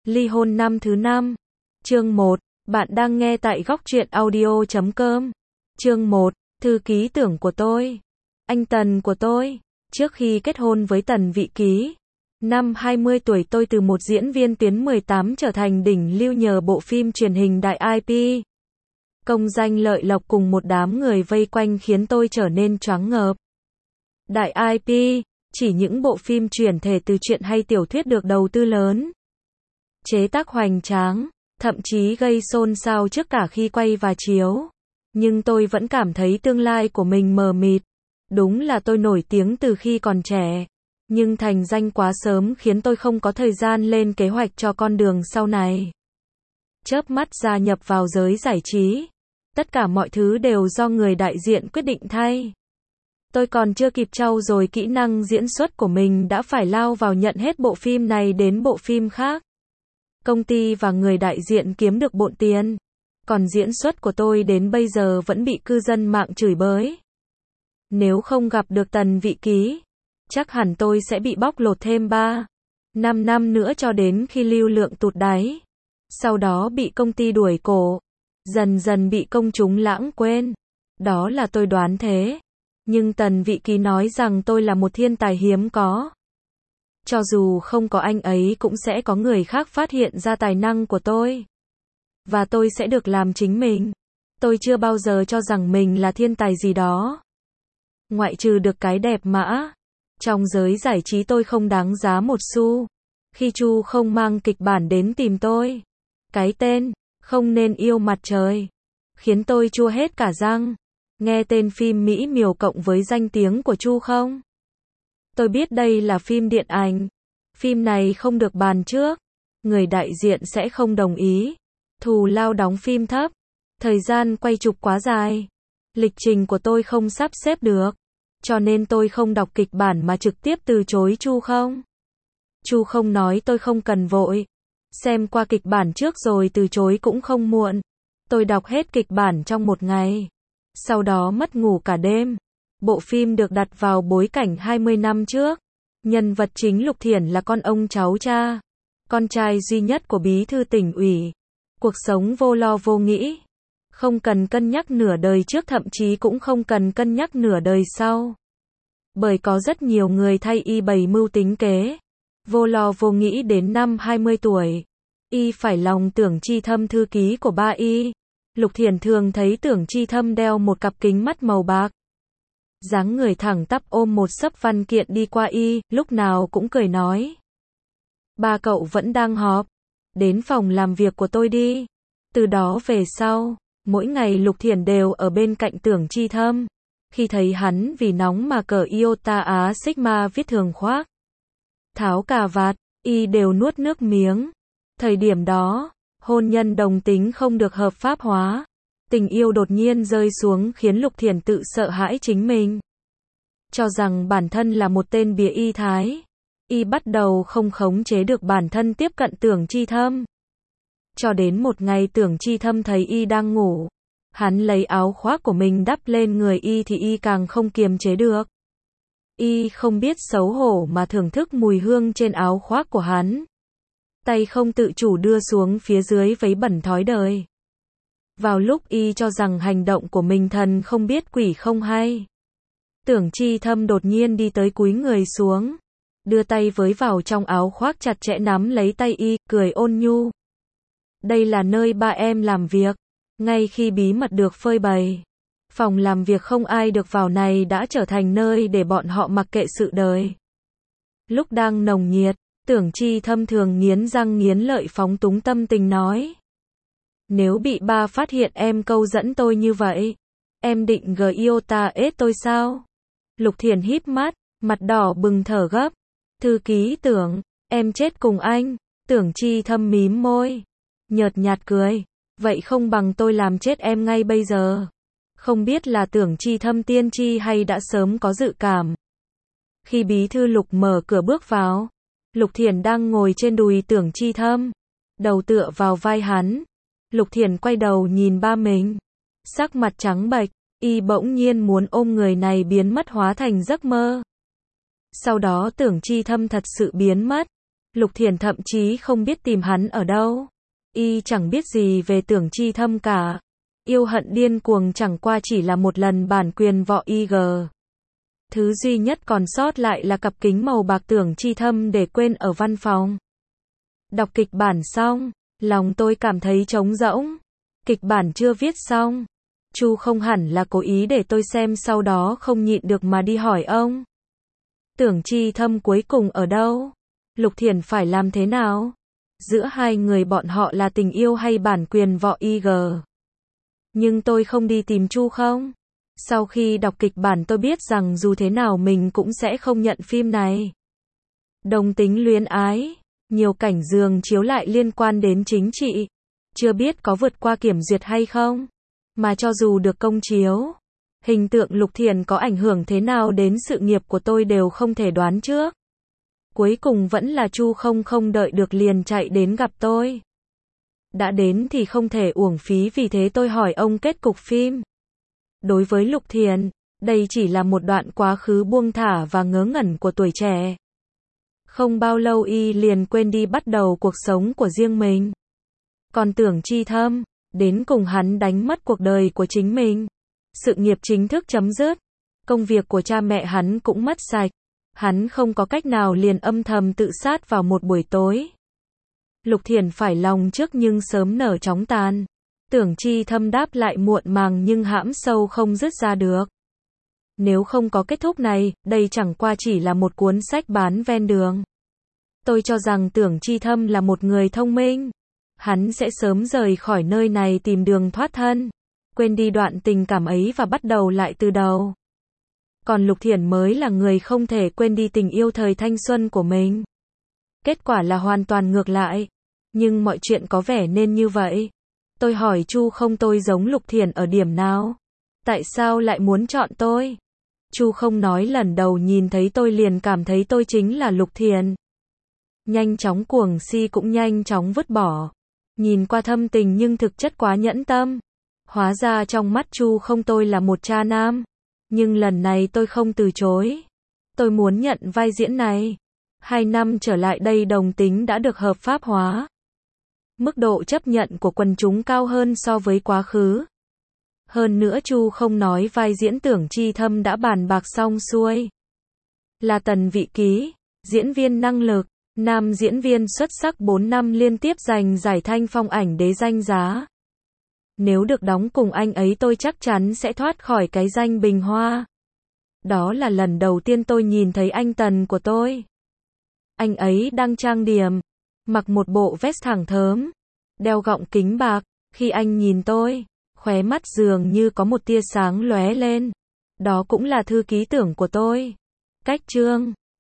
Ly hôn năm thứ 5. Chương 1. Bạn đang nghe tại góc truyện audio.com. Chương 1. Thư ký tưởng của tôi. Anh Tần của tôi. Trước khi kết hôn với Tần Vị Ký, năm 20 tuổi tôi từ một diễn viên tuyến 18 trở thành đỉnh lưu nhờ bộ phim truyền hình đại IP. Công danh lợi lộc cùng một đám người vây quanh khiến tôi trở nên choáng ngợp. Đại IP, chỉ những bộ phim chuyển thể từ truyện hay tiểu thuyết được đầu tư lớn, chế tác hoành tráng, thậm chí gây xôn xao trước cả khi quay và chiếu. Nhưng tôi vẫn cảm thấy tương lai của mình mờ mịt. Đúng là tôi nổi tiếng từ khi còn trẻ, nhưng thành danh quá sớm khiến tôi không có thời gian lên kế hoạch cho con đường sau này. Chớp mắt gia nhập vào giới giải trí, tất cả mọi thứ đều do người đại diện quyết định thay. Tôi còn chưa kịp trau dồi kỹ năng diễn xuất của mình đã phải lao vào nhận hết bộ phim này đến bộ phim khác. Công ty và người đại diện kiếm được bộn tiền, còn diễn xuất của tôi đến bây giờ vẫn bị cư dân mạng chửi bới. Nếu không gặp được Tần Vị Ký, chắc hẳn tôi sẽ bị bóc lột thêm 3-5 năm nữa cho đến khi lưu lượng tụt đáy. Sau đó bị công ty đuổi cổ, dần dần bị công chúng lãng quên. Đó là tôi đoán thế. Nhưng Tần Vị Ký nói rằng tôi là một thiên tài hiếm có. Cho dù không có anh ấy cũng sẽ có người khác phát hiện ra tài năng của tôi. Và tôi sẽ được làm chính mình. Tôi chưa bao giờ cho rằng mình là thiên tài gì đó. Ngoại trừ được cái đẹp mã. Trong giới giải trí tôi không đáng giá một xu. Khi Chu không mang kịch bản đến tìm tôi, cái tên Không Nên Yêu Mặt Trời khiến tôi chua hết cả răng. Nghe tên phim mỹ miều cộng với danh tiếng của Chu không? Tôi biết đây là phim điện ảnh. Phim này không được bàn trước. Người đại diện sẽ không đồng ý. Thù lao đóng phim thấp. Thời gian quay chụp quá dài. Lịch trình của tôi không sắp xếp được. Cho nên tôi không đọc kịch bản mà trực tiếp từ chối Chu không. Chu không nói tôi không cần vội. Xem qua kịch bản trước rồi từ chối cũng không muộn. Tôi đọc hết kịch bản trong một ngày. Sau đó mất ngủ cả đêm. Bộ phim được đặt vào bối cảnh 20 năm trước. Nhân vật chính Lục Thiển là con ông cháu cha, con trai duy nhất của bí thư tỉnh ủy. Cuộc sống vô lo vô nghĩ. Không cần cân nhắc nửa đời trước, thậm chí cũng không cần cân nhắc nửa đời sau. Bởi có rất nhiều người thay y bày mưu tính kế. Vô lo vô nghĩ đến năm 20 tuổi. Y phải lòng Tưởng Chi Thâm, thư ký của ba y. Lục Thiển thường thấy Tưởng Chi Thâm đeo một cặp kính mắt màu bạc. Dáng người thẳng tắp ôm một xấp văn kiện đi qua y, lúc nào cũng cười nói. Ba cậu vẫn đang họp. Đến phòng làm việc của tôi đi. Từ đó về sau, mỗi ngày Lục Thiển đều ở bên cạnh Tưởng Chi Thâm. Khi thấy hắn vì nóng mà cờ Iota Á Sigma viết thường khoác, tháo cà vạt, y đều nuốt nước miếng. Thời điểm đó, hôn nhân đồng tính không được hợp pháp hóa. Tình yêu đột nhiên rơi xuống khiến Lục Thiển tự sợ hãi chính mình. Cho rằng bản thân là một tên bìa y thái. Y bắt đầu không khống chế được bản thân tiếp cận Tưởng Chi Thâm. Cho đến một ngày Tưởng Chi Thâm thấy y đang ngủ. Hắn lấy áo khoác của mình đắp lên người y thì y càng không kiềm chế được. Y không biết xấu hổ mà thưởng thức mùi hương trên áo khoác của hắn. Tay không tự chủ đưa xuống phía dưới vấy bẩn thói đời. Vào lúc y cho rằng hành động của mình thần không biết quỷ không hay, Tưởng Chi Thâm đột nhiên đi tới cúi người xuống, đưa tay với vào trong áo khoác chặt chẽ nắm lấy tay y, cười ôn nhu. Đây là nơi ba em làm việc. Ngay khi bí mật được phơi bày, phòng làm việc không ai được vào này đã trở thành nơi để bọn họ mặc kệ sự đời. Lúc đang nồng nhiệt, Tưởng Chi Thâm thường nghiến răng nghiến lợi phóng túng tâm tình nói. Nếu bị ba phát hiện em câu dẫn tôi như vậy, em định Iota ết tôi sao? Lục Thiển híp mắt, mặt đỏ bừng thở gấp. Thư ký Tưởng, em chết cùng anh. Tưởng Chi Thâm mím môi, nhợt nhạt cười. Vậy không bằng tôi làm chết em ngay bây giờ. Không biết là Tưởng Chi Thâm tiên tri hay đã sớm có dự cảm. Khi bí thư Lục mở cửa bước vào, Lục Thiển đang ngồi trên đùi Tưởng Chi Thâm, đầu tựa vào vai hắn. Lục Thiển quay đầu nhìn ba mình, sắc mặt trắng bệch, y bỗng nhiên muốn ôm người này biến mất hóa thành giấc mơ. Sau đó Tưởng Chi Thâm thật sự biến mất. Lục Thiển thậm chí không biết tìm hắn ở đâu. Y chẳng biết gì về Tưởng Chi Thâm cả. Yêu hận điên cuồng chẳng qua chỉ là một lần bản quyền võ IG. Thứ duy nhất còn sót lại là cặp kính màu bạc Tưởng Chi Thâm để quên ở văn phòng. Đọc kịch bản xong, lòng tôi cảm thấy trống rỗng. Kịch bản chưa viết xong. Chu không hẳn là cố ý để tôi xem, sau đó không nhịn được mà đi hỏi ông. Tưởng Chi Thâm cuối cùng ở đâu? Lục Thiển phải làm thế nào? Giữa hai người bọn họ là tình yêu hay bản quyền võ IG? Nhưng tôi không đi tìm Chu không? Sau khi đọc kịch bản tôi biết rằng dù thế nào mình cũng sẽ không nhận phim này. Đồng tính luyến ái, nhiều cảnh giường chiếu lại liên quan đến chính trị. Chưa biết có vượt qua kiểm duyệt hay không? Mà cho dù được công chiếu, hình tượng Lục Thiển có ảnh hưởng thế nào đến sự nghiệp của tôi đều không thể đoán trước. Cuối cùng vẫn là Chu không đợi được liền chạy đến gặp tôi. Đã đến thì không thể uổng phí, vì thế tôi hỏi ông kết cục phim. Đối với Lục Thiển, đây chỉ là một đoạn quá khứ buông thả và ngớ ngẩn của tuổi trẻ. Không bao lâu y liền quên đi, bắt đầu cuộc sống của riêng mình. Còn Tưởng Chi Thâm, đến cùng hắn đánh mất cuộc đời của chính mình. Sự nghiệp chính thức chấm dứt. Công việc của cha mẹ hắn cũng mất sạch. Hắn không có cách nào liền âm thầm tự sát vào một buổi tối. Lục Thiển phải lòng trước nhưng sớm nở chóng tàn. Tưởng Chi Thâm đáp lại muộn màng nhưng hãm sâu không dứt ra được. Nếu không có kết thúc này, đây chẳng qua chỉ là một cuốn sách bán ven đường. Tôi cho rằng Tưởng Chi Thâm là một người thông minh. Hắn sẽ sớm rời khỏi nơi này tìm đường thoát thân. Quên đi đoạn tình cảm ấy và bắt đầu lại từ đầu. Còn Lục Thiển mới là người không thể quên đi tình yêu thời thanh xuân của mình. Kết quả là hoàn toàn ngược lại. Nhưng mọi chuyện có vẻ nên như vậy. Tôi hỏi Chu không tôi giống Lục Thiển ở điểm nào? Tại sao lại muốn chọn tôi? Chu không nói lần đầu nhìn thấy tôi liền cảm thấy tôi chính là Lục Thiển. Nhanh chóng cuồng si cũng nhanh chóng vứt bỏ. Nhìn qua thâm tình nhưng thực chất quá nhẫn tâm. Hóa ra trong mắt Chu không tôi là một cha nam. Nhưng lần này tôi không từ chối. Tôi muốn nhận vai diễn này. 2 năm trở lại đây đồng tính đã được hợp pháp hóa. Mức độ chấp nhận của quần chúng cao hơn so với quá khứ. Hơn nữa Chu không nói vai diễn Tưởng Chi Thâm đã bàn bạc xong xuôi. Là Tần Vị Ký, diễn viên năng lực, nam diễn viên xuất sắc 4 năm liên tiếp giành giải Thanh Phong ảnh đế danh giá. Nếu được đóng cùng anh ấy tôi chắc chắn sẽ thoát khỏi cái danh bình hoa. Đó là lần đầu tiên tôi nhìn thấy anh Tần của tôi. Anh ấy đang trang điểm, mặc một bộ vest thẳng thớm, đeo gọng kính bạc. Khi anh nhìn tôi, khóe mắt dường như có một tia sáng lóe lên. Đó cũng là thư ký Tưởng của tôi. Cách chương